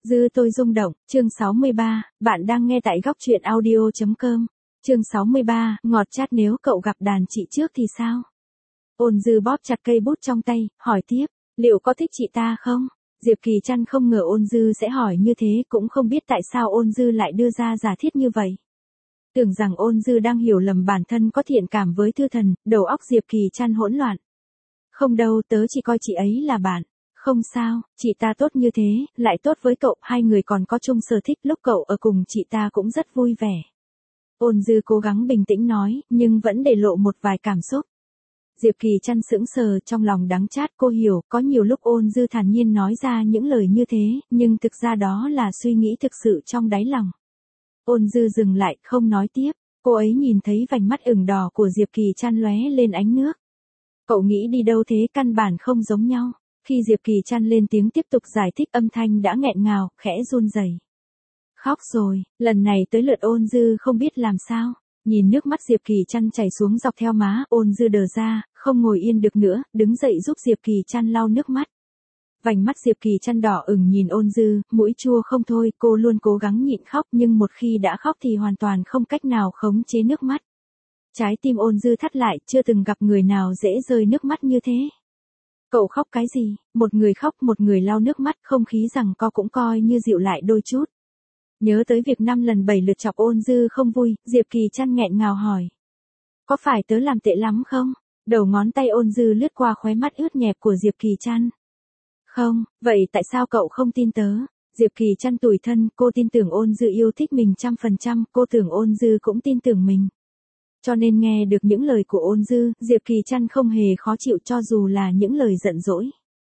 Dư tôi rung động, chương 63, bạn đang nghe tại góc truyện audio.com. Chương 63, ngọt chát nếu cậu gặp đàn chị trước thì sao? Ôn Dư bóp chặt cây bút trong tay, hỏi tiếp, liệu có thích chị ta không? Diệp Kỳ Trăn không ngờ Ôn Dư sẽ hỏi như thế, cũng không biết tại sao Ôn Dư lại đưa ra giả thiết như vậy. Tưởng rằng Ôn Dư đang hiểu lầm bản thân có thiện cảm với Thư Thần, đầu óc Diệp Kỳ Trăn hỗn loạn. Không đâu, tớ chỉ coi chị ấy là bạn. Không sao, chị ta tốt như thế, lại tốt với cậu, hai người còn có chung sở thích, lúc cậu ở cùng chị ta cũng rất vui vẻ. Ôn Dư cố gắng bình tĩnh nói, nhưng vẫn để lộ một vài cảm xúc. Diệp Kỳ Trăn sững sờ, trong lòng đắng chát, cô hiểu, có nhiều lúc Ôn Dư thản nhiên nói ra những lời như thế, nhưng thực ra đó là suy nghĩ thực sự trong đáy lòng. Ôn Dư dừng lại, không nói tiếp, cô ấy nhìn thấy vành mắt ửng đỏ của Diệp Kỳ Trăn lóe lên ánh nước. Cậu nghĩ đi đâu thế, căn bản không giống nhau. Khi Diệp Kỳ Trăn lên tiếng tiếp tục giải thích, âm thanh đã nghẹn ngào, khẽ run rẩy. Khóc rồi, lần này tới lượt Ôn Dư không biết làm sao. Nhìn nước mắt Diệp Kỳ Trăn chảy xuống dọc theo má, Ôn Dư đờ ra, không ngồi yên được nữa, đứng dậy giúp Diệp Kỳ Trăn lau nước mắt. Vành mắt Diệp Kỳ Trăn đỏ ửng nhìn Ôn Dư, mũi chua không thôi, cô luôn cố gắng nhịn khóc nhưng một khi đã khóc thì hoàn toàn không cách nào khống chế nước mắt. Trái tim Ôn Dư thắt lại, chưa từng gặp người nào dễ rơi nước mắt như thế. Cậu khóc cái gì? Một người khóc, một người lau nước mắt, không khí rằng co cũng coi như dịu lại đôi chút. Nhớ tới việc 5 lần 7 lượt chọc Ôn Dư không vui, Diệp Kỳ Trăn nghẹn ngào hỏi. Có phải tớ làm tệ lắm không? Đầu ngón tay Ôn Dư lướt qua khóe mắt ướt nhẹp của Diệp Kỳ Trăn. Không, vậy tại sao cậu không tin tớ? Diệp Kỳ Trăn tủi thân, cô tin tưởng Ôn Dư yêu thích mình 100%, cô tưởng Ôn Dư cũng tin tưởng mình. Cho nên nghe được những lời của Ôn Dư, Diệp Kỳ Trăn không hề khó chịu cho dù là những lời giận dỗi.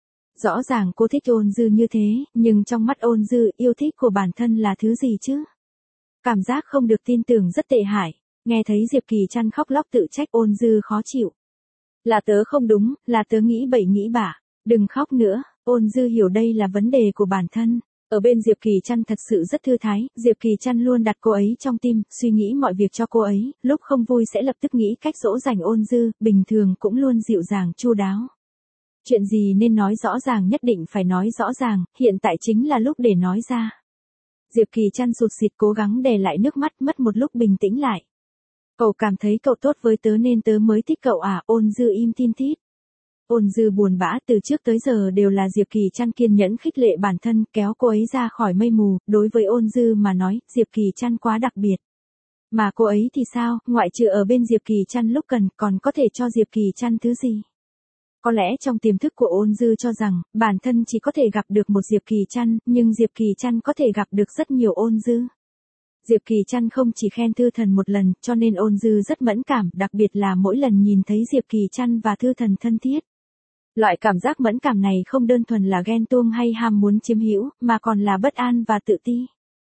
Rõ ràng cô thích Ôn Dư như thế, nhưng trong mắt Ôn Dư, yêu thích của bản thân là thứ gì chứ? Cảm giác không được tin tưởng rất tệ hại. Nghe thấy Diệp Kỳ Trăn khóc lóc tự trách, Ôn Dư khó chịu. Là tớ không đúng, là tớ nghĩ bậy nghĩ bạ. Đừng khóc nữa, Ôn Dư hiểu đây là vấn đề của bản thân. Ở bên Diệp Kỳ Trăn thật sự rất thư thái, Diệp Kỳ Trăn luôn đặt cô ấy trong tim, suy nghĩ mọi việc cho cô ấy, lúc không vui sẽ lập tức nghĩ cách dỗ dành Ôn Dư, bình thường cũng luôn dịu dàng chu đáo. Chuyện gì nên nói rõ ràng nhất định phải nói rõ ràng, hiện tại chính là lúc để nói ra. Diệp Kỳ Trăn sụt sịt cố gắng đè lại nước mắt, mất một lúc bình tĩnh lại. Cậu cảm thấy cậu tốt với tớ nên tớ mới thích cậu à? Ôn Dư im tin tít. Ôn Dư buồn bã, từ trước tới giờ đều là Diệp Kỳ Trăn kiên nhẫn khích lệ bản thân, kéo cô ấy ra khỏi mây mù, đối với Ôn Dư mà nói, Diệp Kỳ Trăn quá đặc biệt. Mà cô ấy thì sao, ngoại trừ ở bên Diệp Kỳ Trăn lúc cần, còn có thể cho Diệp Kỳ Trăn thứ gì? Có lẽ trong tiềm thức của Ôn Dư cho rằng, bản thân chỉ có thể gặp được một Diệp Kỳ Trăn, nhưng Diệp Kỳ Trăn có thể gặp được rất nhiều Ôn Dư. Diệp Kỳ Trăn không chỉ khen Thư Thần một lần, cho nên Ôn Dư rất mẫn cảm, đặc biệt là mỗi lần nhìn thấy Diệp Kỳ Trăn và Thư Thần thân thiết. Loại cảm giác mẫn cảm này không đơn thuần là ghen tuông hay ham muốn chiếm hữu, mà còn là bất an và tự ti.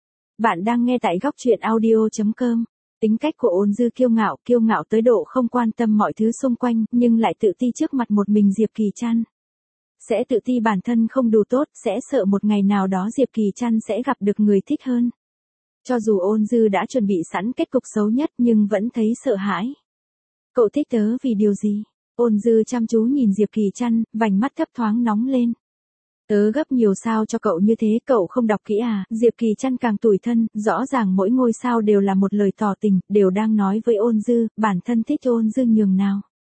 Bạn đang nghe tại góc truyện audio.com. Tính cách của Ôn Dư kiêu ngạo tới độ không quan tâm mọi thứ xung quanh, nhưng lại tự ti trước mặt một mình Diệp Kỳ Trăn. Sẽ tự ti bản thân không đủ tốt, sẽ sợ một ngày nào đó Diệp Kỳ Trăn sẽ gặp được người thích hơn. Cho dù Ôn Dư đã chuẩn bị sẵn kết cục xấu nhất nhưng vẫn thấy sợ hãi. Cậu thích tớ vì điều gì? Ôn Dư chăm chú nhìn Diệp Kỳ Trăn, vành mắt thấp thoáng nóng lên. Tớ gấp nhiều sao cho cậu như thế, cậu không đọc kỹ à? Diệp Kỳ Trăn càng tủi thân, rõ ràng mỗi ngôi sao đều là một lời tỏ tình, đều đang nói với Ôn Dư, bản thân thích Ôn Dư nhường nào.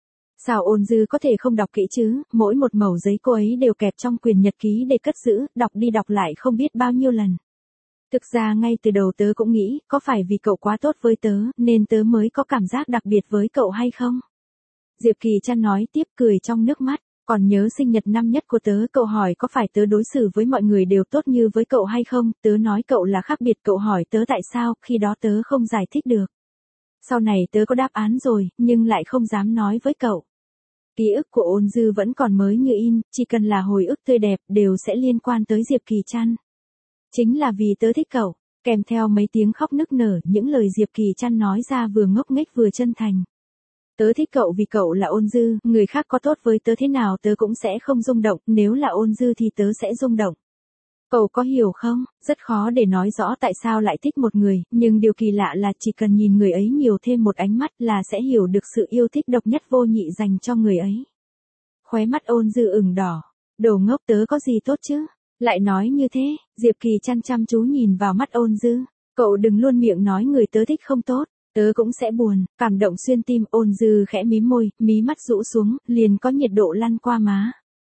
Sao Ôn Dư có thể không đọc kỹ chứ, mỗi một mẩu giấy cô ấy đều kẹp trong quyển nhật ký để cất giữ, đọc đi đọc lại không biết bao nhiêu lần. Thực ra ngay từ đầu tớ cũng nghĩ, có phải vì cậu quá tốt với tớ, nên tớ mới có cảm giác đặc biệt với cậu hay không? Diệp Kỳ Trăn nói tiếp, cười trong nước mắt. Còn nhớ sinh nhật năm nhất của tớ, cậu hỏi có phải tớ đối xử với mọi người đều tốt như với cậu hay không, tớ nói cậu là khác biệt, cậu hỏi tớ tại sao, khi đó tớ không giải thích được. Sau này tớ có đáp án rồi, nhưng lại không dám nói với cậu. Ký ức của Ôn Dư vẫn còn mới như in, chỉ cần là hồi ức tươi đẹp, đều sẽ liên quan tới Diệp Kỳ Trăn. Chính là vì tớ thích cậu, kèm theo mấy tiếng khóc nức nở, những lời Diệp Kỳ Trăn nói ra vừa ngốc nghếch vừa chân thành. Tớ thích cậu vì cậu là Ôn Dư, người khác có tốt với tớ thế nào tớ cũng sẽ không rung động, nếu là Ôn Dư thì tớ sẽ rung động. Cậu có hiểu không, rất khó để nói rõ tại sao lại thích một người, nhưng điều kỳ lạ là chỉ cần nhìn người ấy nhiều thêm một ánh mắt là sẽ hiểu được sự yêu thích độc nhất vô nhị dành cho người ấy. Khóe mắt Ôn Dư ửng đỏ, đồ ngốc, tớ có gì tốt chứ? Lại nói như thế, Diệp Kỳ chăm chăm chú nhìn vào mắt Ôn Dư. Cậu đừng luôn miệng nói người tớ thích không tốt, tớ cũng sẽ buồn, cảm động xuyên tim. Ôn Dư khẽ mím môi, mí mắt rũ xuống, liền có nhiệt độ lăn qua má.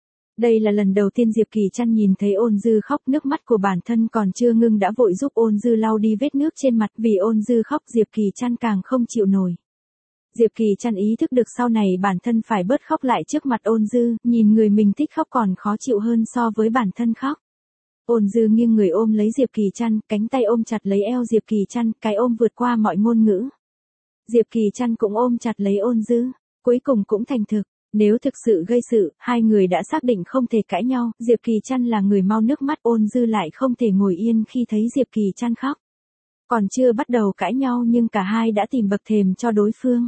Đây là lần đầu tiên Diệp Kỳ Trăn nhìn thấy Ôn Dư khóc, nước mắt của bản thân còn chưa ngưng đã vội giúp Ôn Dư lau đi vết nước trên mặt. Vì Ôn Dư khóc, Diệp Kỳ Trăn càng không chịu nổi. Diệp Kỳ Trăn ý thức được sau này bản thân phải bớt khóc lại trước mặt Ôn Dư, nhìn người mình thích khóc còn khó chịu hơn so với bản thân khóc. Ôn Dư nghiêng người ôm lấy Diệp Kỳ Trăn, cánh tay ôm chặt lấy eo Diệp Kỳ Trăn, cái ôm vượt qua mọi ngôn ngữ. Diệp Kỳ Trăn cũng ôm chặt lấy Ôn Dư, cuối cùng cũng thành thực. Nếu thực sự gây sự, hai người đã xác định không thể cãi nhau. Diệp Kỳ Trăn là người mau nước mắt, Ôn Dư lại không thể ngồi yên khi thấy Diệp Kỳ Trăn khóc. Còn chưa bắt đầu cãi nhau nhưng cả hai đã tìm bậc thềm cho đối phương.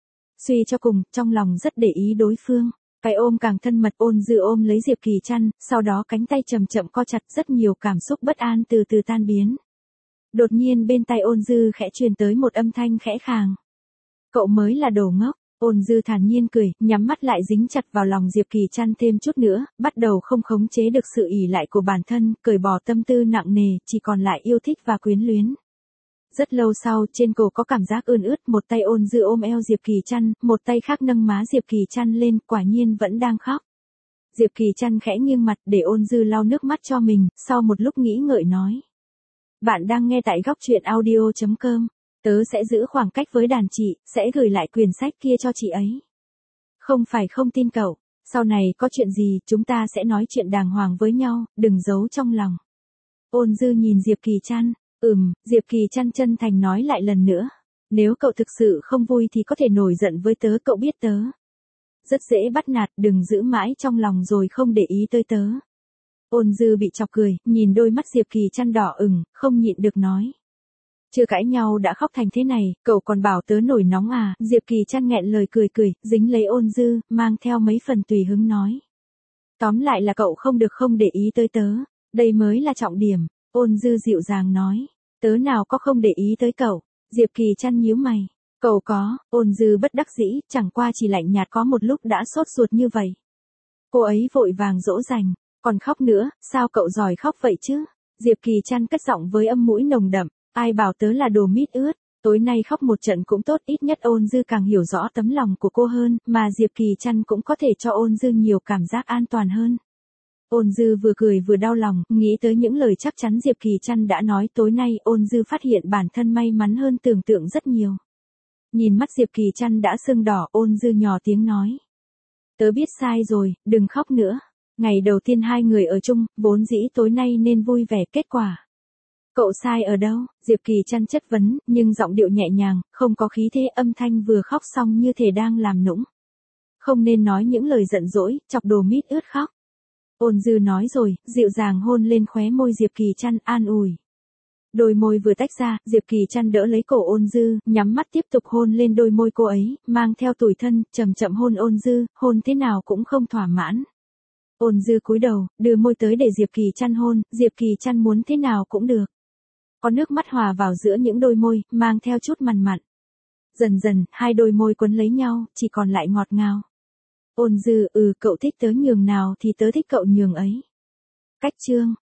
Suy cho cùng, trong lòng rất để ý đối phương. Cái ôm càng thân mật. Ôn Dư ôm lấy Diệp Kỳ Trăn, sau đó cánh tay chậm chậm co chặt, rất nhiều cảm xúc bất an từ từ tan biến. Đột nhiên bên tai Ôn Dư khẽ truyền tới một âm thanh khẽ khàng. Cậu mới là đồ ngốc. Ôn Dư thản nhiên cười, nhắm mắt lại dính chặt vào lòng Diệp Kỳ Trăn thêm chút nữa, bắt đầu không khống chế được sự ỷ lại của bản thân, cởi bỏ tâm tư nặng nề, chỉ còn lại yêu thích và quyến luyến. Rất lâu sau, trên cổ có cảm giác ươn ướt, một tay Ôn Dư ôm eo Diệp Kỳ Trăn, một tay khác nâng má Diệp Kỳ Trăn lên, quả nhiên vẫn đang khóc. Diệp Kỳ Trăn khẽ nghiêng mặt để Ôn Dư lau nước mắt cho mình, sau một lúc nghĩ ngợi nói. Bạn đang nghe tại góc truyện audio.com. Tớ sẽ giữ khoảng cách với đàn chị, sẽ gửi lại quyển sách kia cho chị ấy. Không phải không tin cậu, sau này có chuyện gì chúng ta sẽ nói chuyện đàng hoàng với nhau, đừng giấu trong lòng. Ôn Dư nhìn Diệp Kỳ Trăn, Diệp Kỳ Trăn chân thành nói lại lần nữa. Nếu cậu thực sự không vui thì có thể nổi giận với tớ, cậu biết tớ rất dễ bắt nạt, đừng giữ mãi trong lòng rồi không để ý tới tớ. Ôn Dư bị chọc cười, nhìn đôi mắt Diệp Kỳ Trăn đỏ ửng, không nhịn được nói. Chưa cãi nhau đã khóc thành thế này, cậu còn bảo tớ nổi nóng à? Diệp Kỳ Trăn nghẹn lời cười, dính lấy Ôn Dư, mang theo mấy phần tùy hứng nói. Tóm lại là cậu không được không để ý tới tớ, đây mới là trọng điểm. Ôn Dư dịu dàng nói, tớ nào có không để ý tới cậu. Diệp Kỳ Trăn nhíu mày, cậu có. Ôn Dư bất đắc dĩ, chẳng qua chỉ lạnh nhạt, có một lúc đã sốt ruột như vậy. Cô ấy vội vàng dỗ dành, còn khóc nữa, sao cậu giỏi khóc vậy chứ? Diệp Kỳ Trăn cất giọng với âm mũi nồng đậm. Ai bảo tớ là đồ mít ướt, tối nay khóc một trận cũng tốt, ít nhất Ôn Dư càng hiểu rõ tấm lòng của cô hơn, mà Diệp Kỳ Trăn cũng có thể cho Ôn Dư nhiều cảm giác an toàn hơn. Ôn Dư vừa cười vừa đau lòng, nghĩ tới những lời chắc chắn Diệp Kỳ Trăn đã nói tối nay. Ôn Dư phát hiện bản thân may mắn hơn tưởng tượng rất nhiều. Nhìn mắt Diệp Kỳ Trăn đã sưng đỏ, Ôn Dư nhỏ tiếng nói. Tớ biết sai rồi, đừng khóc nữa. Ngày đầu tiên hai người ở chung, vốn dĩ tối nay nên vui vẻ, kết quả. Cậu sai ở đâu? Diệp Kỳ Trăn chất vấn, nhưng giọng điệu nhẹ nhàng, không có khí thế, âm thanh vừa khóc xong như thể đang làm nũng. Không nên nói những lời giận dỗi, chọc đồ mít ướt khóc. Ôn Dư nói rồi, dịu dàng hôn lên khóe môi Diệp Kỳ Trăn, an ủi. Đôi môi vừa tách ra, Diệp Kỳ Trăn đỡ lấy cổ Ôn Dư, nhắm mắt tiếp tục hôn lên đôi môi cô ấy, mang theo tủi thân, chậm chậm hôn Ôn Dư, hôn thế nào cũng không thỏa mãn. Ôn Dư cúi đầu, đưa môi tới để Diệp Kỳ Trăn hôn, Diệp Kỳ Trăn muốn thế nào cũng được. Có nước mắt hòa vào giữa những đôi môi, mang theo chút mặn mặn. Dần dần, hai đôi môi quấn lấy nhau, chỉ còn lại ngọt ngào. Ôn Dư, cậu thích tớ nhường nào thì tớ thích cậu nhường ấy. Cách chương.